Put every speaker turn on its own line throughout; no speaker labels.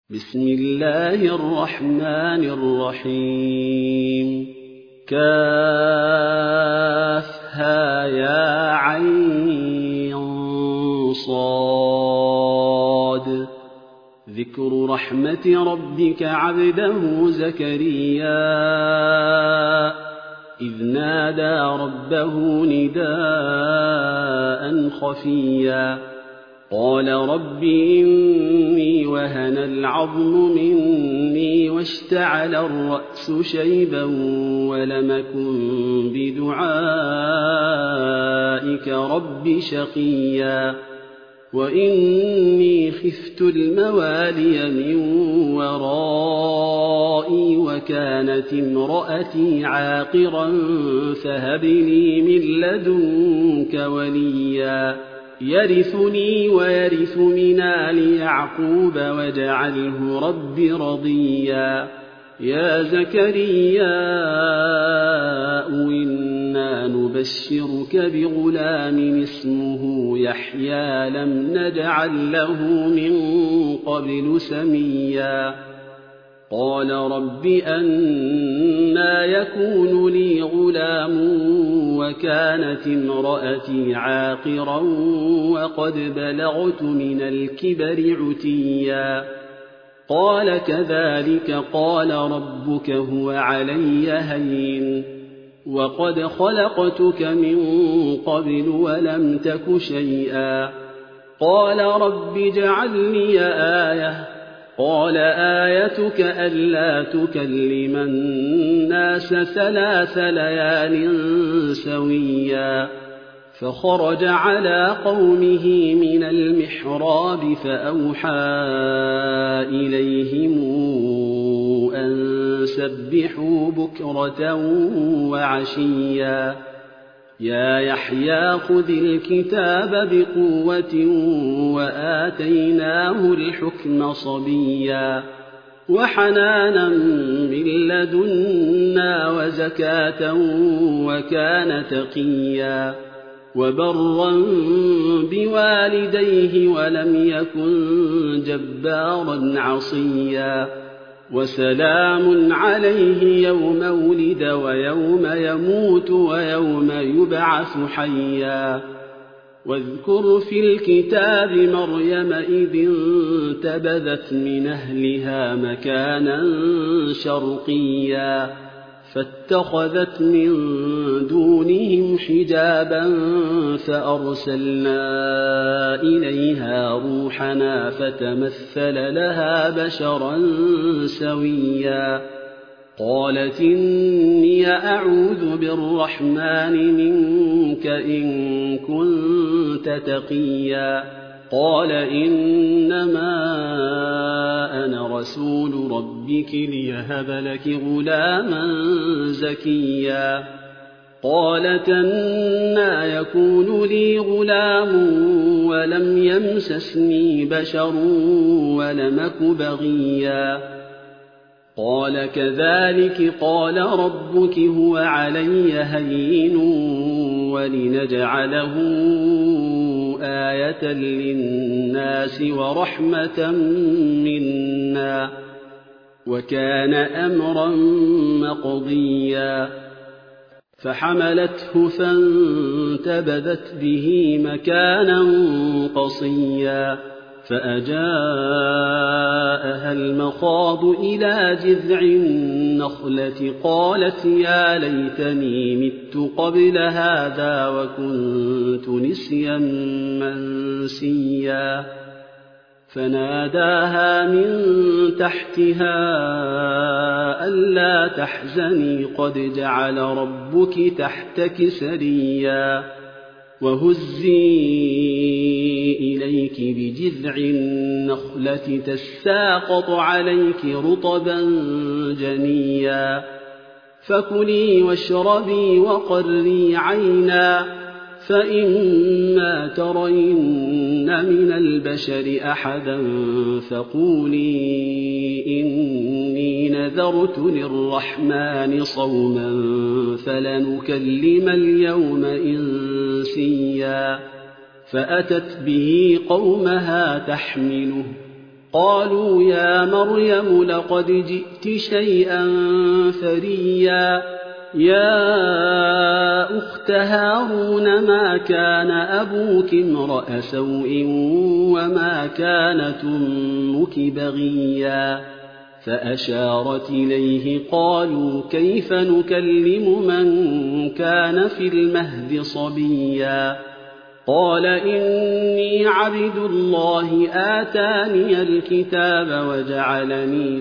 بسم الله الرحمن الرحيم. كافها يا عين صاد. ذكر رحمة ربك عبده زكريا إذ نادى ربه نداء خفيا قال رب إني وهن العظم مني واشتعل الرأس شيبا ولم أكن بدعائك رب شقيا وإني خفت الموالي من ورائي وكانت امرأتي عاقرا فهب لي من لدنك وليا يرثني ويرث من آل يعقوب واجعله رب رضيا. يا زكريا إنا نبشرك بغلام اسمه يحيى لم نجعل له من قبل سميا قال رب أنى يكون لي غلام وكانت امرأتي عاقرا وقد بلغت من الكبر عتيا قال كذلك قال ربك هو علي هين وقد خلقتك من قبل ولم تك شيئا قال رب اجعل لي آية قال آيتك ألا تكلم الناس 3 ليال سويا فخرج على قومه من المحراب فأوحى إليهم أن سبحوا بكرة وعشيا يا يحيى خذ الكتاب بقوة وآتيناه الحكم صبيا وحنانا من لدنا وزكاة وكان تقيا وبرا بوالديه ولم يكن جبارا عصيا وسلام عليه يوم ولد ويوم يموت ويوم يبعث حيا واذكر في الكتاب مريم إذ انتبذت من أهلها مكانا شرقيا فاتخذت من دونهم حجابا فأرسلنا إليها روحنا فتمثل لها بشرا سويا قالت إني أعوذ بالرحمن منك إن كنت تقيا قال إنما أنا رسول ربك ليهب لك غلاما زكيا قالت أنى يكون لي غلام ولم يمسسني بشر ولم أك بغيا قال كذلك قال ربك هو علي هين ولنجعله آية للناس ورحمة منا وكان أمرا مقضيا فحملته فانتبذت به مكانا قصيا فأجاءها المخاض إلى جذع النخلة قالت يا ليتني مت قبل هذا وكنت نسيا منسيا فناداها من تحتها ألا تحزني قد جعل ربك تحتك سريا وهزي إليك بجذع النخلة تساقط عليك رطبا جنيا فكلي واشربي وقري عينا فإما ترين من البشر أحدا فقولي إني نذرت للرحمن صوما فلنكلم اليوم إنسيا فأتت به قومها تحمله قالوا يا مريم لقد جئت شيئا فريا يا أخت هارون ما كان أبوك امرأ سوء وما كانت أمك بغيا فأشارت إليه قالوا كيف نكلم من كان في المهد صبيا قال إني عبد الله آتاني الكتاب وجعلني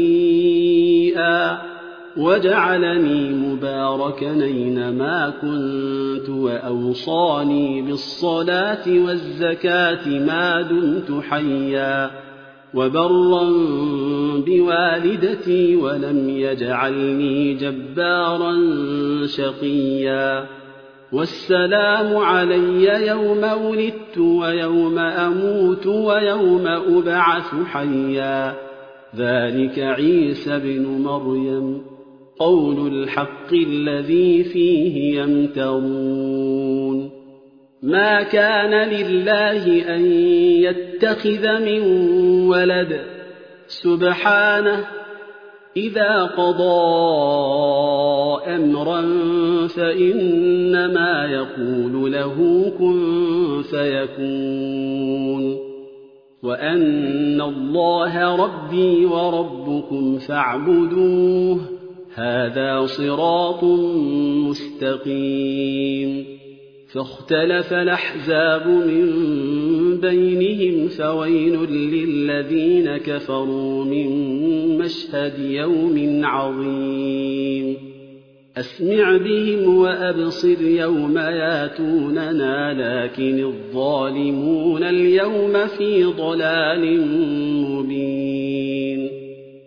نبيا وجعلني مباركا أينما كنت وأوصاني بالصلاة والزكاة ما دمت حيا وبرا بوالدتي ولم يجعلني جبارا شقيا والسلام علي يوم ولدت ويوم أموت ويوم أبعث حيا ذلك عيسى بن مريم قول الحق الذي فيه يمترون ما كان لله أن يتخذ من ولد سبحانه إذا قضى أمرا فإنما يقول له كن فيكون وأن الله ربي وربكم فاعبدوه هذا صراط مستقيم فاختلف الأحزاب من بينهم فويل للذين كفروا من مشهد يوم عظيم أسمع بهم وأبصر يوم ياتوننا لكن الظالمون اليوم في ضلال مبين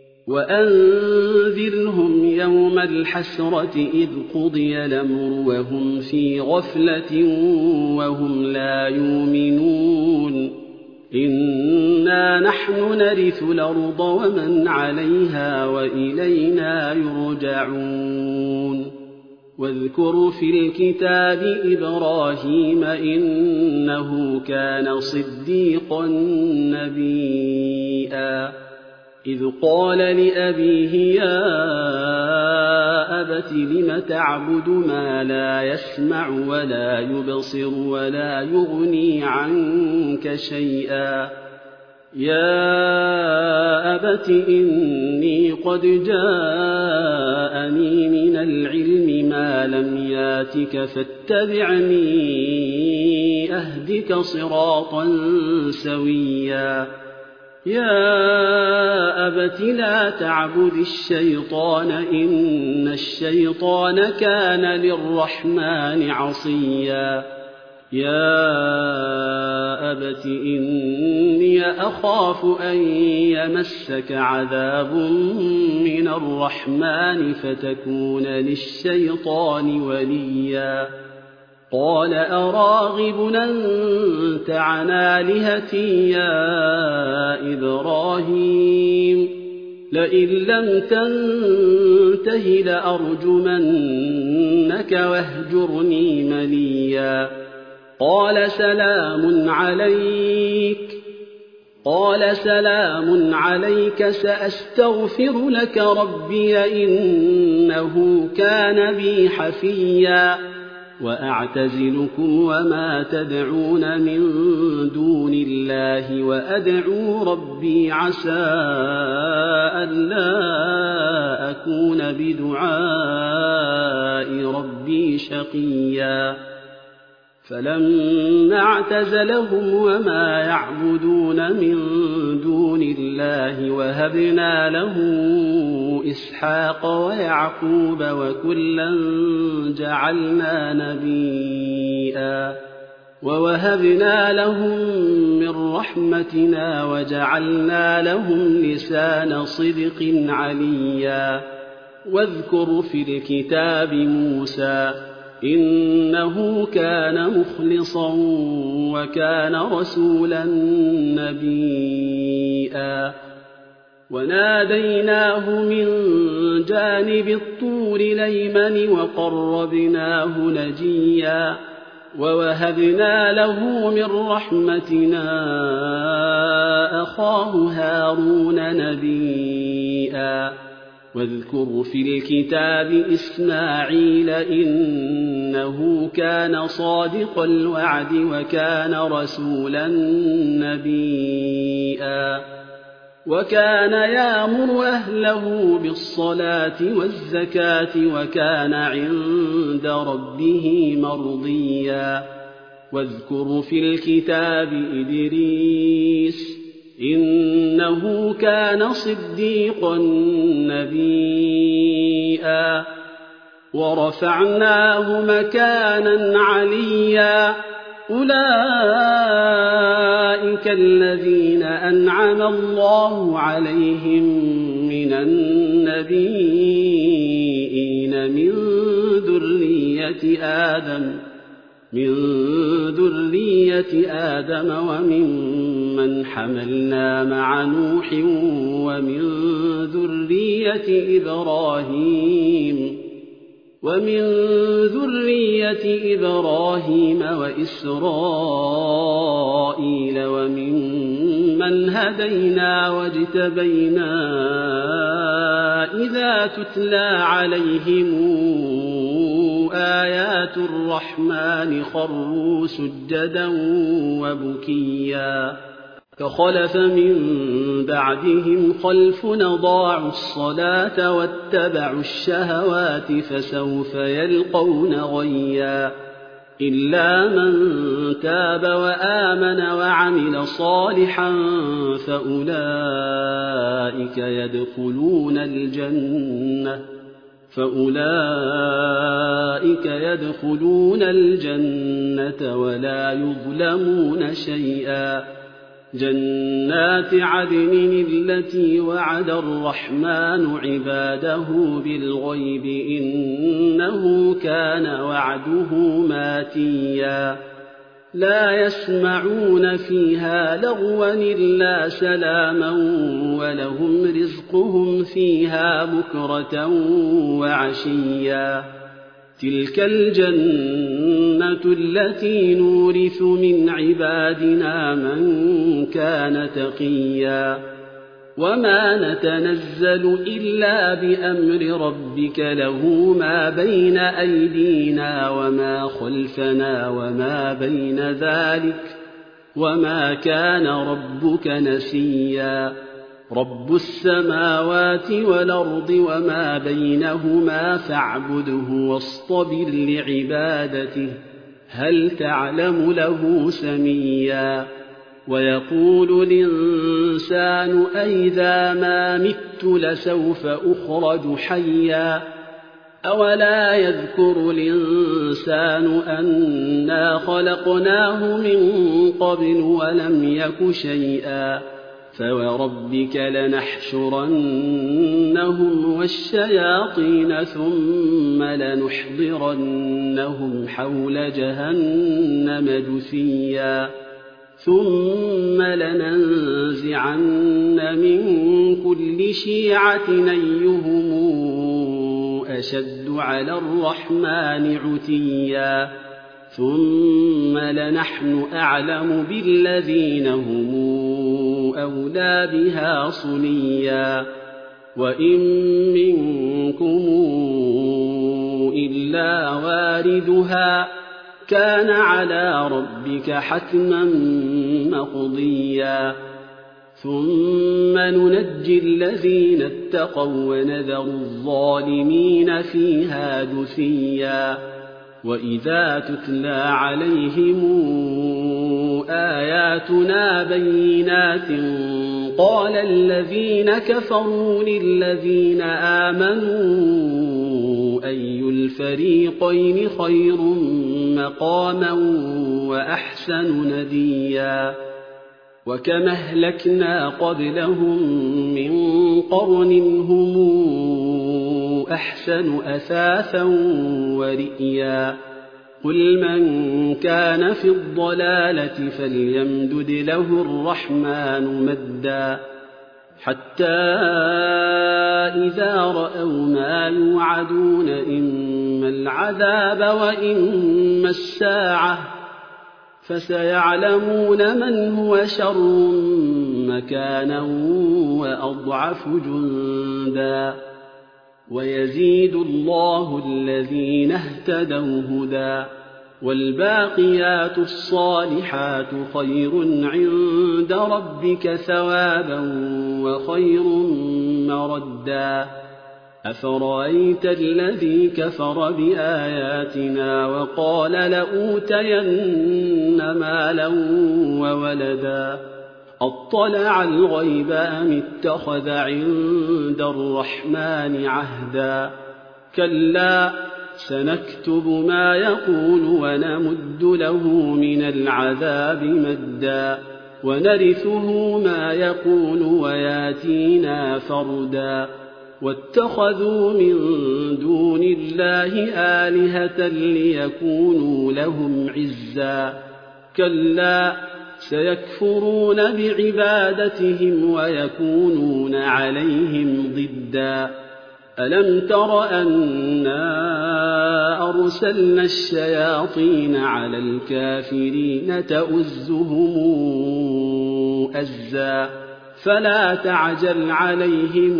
وأنذرهم يوم الحسرة إذ قضي الأمر وهم في غفلة وهم لا يؤمنون إنا نحن نرث الأرض ومن عليها وإلينا يرجعون واذكر في الكتاب إبراهيم إنه كان صديقا نبيا إذ قال لأبيه يا أبت لم تعبد ما لا يسمع ولا يبصر ولا يغني عنك شيئا يا أبت إني قد جاءني من العلم ما لم ياتك فاتبعني أهدك صراطا سويا يا أبت لا تعبد الشيطان إن الشيطان كان للرحمن عصيا يا أبت إني أخاف أن يمسك عذاب من الرحمن فتكون للشيطان وليا قال أراغب أنت عن آلهتي يا إبراهيم لئن لم تنته لأرجمنك واهجرني مليا قال سلام عليك سأستغفر لك ربي إنه كان بي حفيا وأعتزلكم وما تدعون من دون الله وأدعو ربي عسى ألا أكون بدعاء ربي شقيا فلما اعتزلهم وما يعبدون من دون الله وهبنا له إسحاق ويعقوب وكلا جعلنا نبيا ووهبنا لهم من رحمتنا وجعلنا لهم لسان صدق عليا واذكر في الكتاب موسى إنه كان مخلصا وكان رسولا نبيا وناديناه من جانب الطور الأيمن وقربناه نجيا ووهبنا له من رحمتنا أخاه هارون نبيا واذكر في الكتاب إسماعيل إنه كان صادق الوعد وكان رسولا نبيا وكان يأمر أهله بالصلاة والزكاة وكان عند ربه مرضيا واذكر في الكتاب إدريس إنه كان صديقا نبيا ورفعناه مكانا عليا أولئك الذين أنعم الله عليهم من النبيين من ذرية آدم وممن حملنا مع نوح ومن ذرية إبراهيم وإسرائيل وممن هدينا واجتبينا إذا تتلى عليهم آيات الرحمن خروا سجدا وبكيا فخلف من بعدهم خلف أضاعوا الصلاة واتبعوا الشهوات فسوف يلقون غيا إلا من تاب وآمن وعمل صالحا فأولئك يدخلون الجنة ولا يظلمون شيئا جنات عدن التي وعد الرحمن عباده بالغيب إنه كان وعده ماتيا لا يسمعون فيها لغوا إلا سلاما ولهم رزقهم فيها بكرة وعشيا تلك الجنة التي نورث من عبادنا من كان تقيا وما نتنزل إلا بأمر ربك له ما بين أيدينا وما خلفنا وما بين ذلك وما كان ربك نسيا رب السماوات والأرض وما بينهما فاعبده واصطبر لعبادته هل تعلم له سميا ويقول الإنسان أئذا ما مت لسوف أخرج حيا أولا يذكر الإنسان أنا خلقناه من قبل ولم يك شيئا فوربك لنحشرنهم والشياطين ثم لنحضرنهم حول جهنم جثيا ثم لننزعن من كل شيعة أيهم أشد على الرحمن عتيا ثم لنحن أعلم بالذين هم أولى بها صليا وإن منكم إلا واردها كان على ربك حتما مقضيا ثم ننجي الذين اتقوا ونذر الظالمين فيها جثيا وإذا تتلى عليهم آياتنا بينات قال الذين كفروا للذين آمنوا أي الفريقين خير مقاما وأحسن نديا وكم أهلكنا قبلهم من قرن هم أحسن أثاثا ورئيا قل من كان في الضلالة فليمدد له الرحمن مدا حتى إذا رأوا ما يوعدون إما العذاب وإما الساعة فسيعلمون من هو شر مكانا وأضعف جندا ويزيد الله الذين اهتدوا هدى والباقيات الصالحات خير عند ربك ثوابا وخير مردا أفرأيت الذي كفر بآياتنا وقال لأوتين مالا وولدا أطلع الغيب أم اتخذ عند الرحمن عهدا كلا سنكتب ما يقول ونمد له من العذاب مدا ونرثه ما يقول وياتينا فردا واتخذوا من دون الله آلهة ليكونوا لهم عزا كلا سيكفرون بعبادتهم ويكونون عليهم ضدا ألم تر أنا أرسلنا الشياطين على الكافرين تؤزهم أزا فلا تعجل عليهم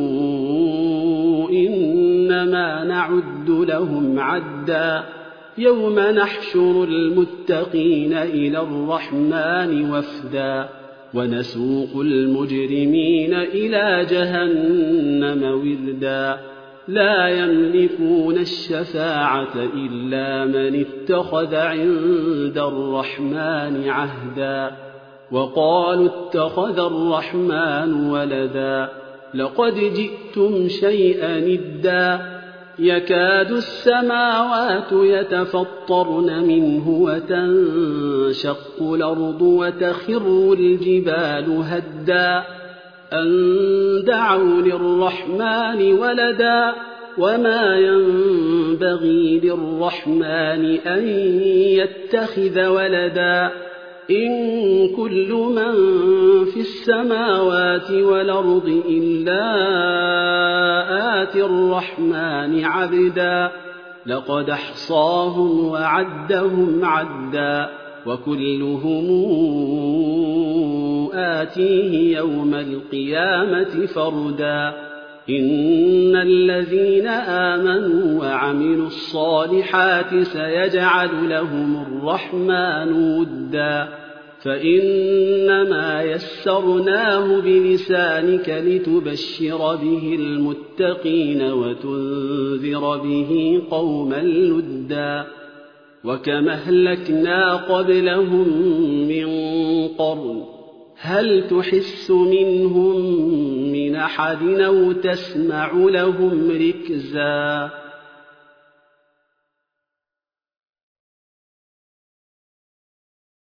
إنما نعد لهم عدا يوم نحشر المتقين إلى الرحمن وفدا ونسوق المجرمين إلى جهنم وردا لا يملكون الشفاعة إلا من اتخذ عند الرحمن عهدا وقالوا اتخذ الرحمن ولدا لقد جئتم شيئا إدا يكاد السماوات يتفطرن منه وتنشق الأرض وتخر الجبال هدا أن دعوا للرحمن ولدا وما ينبغي للرحمن أن يتخذ ولدا إن كل من في السماوات والأرض إلا آتي الرحمن عبدا لقد أحصاهم وعدهم عدا وكلهم آتيه يوم القيامة فردا إن الذين آمنوا وعملوا الصالحات سيجعل لهم الرحمن ودا فإنما يسرناه بلسانك لتبشر به المتقين وتنذر به قوما لدا وكما أهلكنا قبلهم من قرن هل تحس منهم من أحد أو تسمع لهم ركزا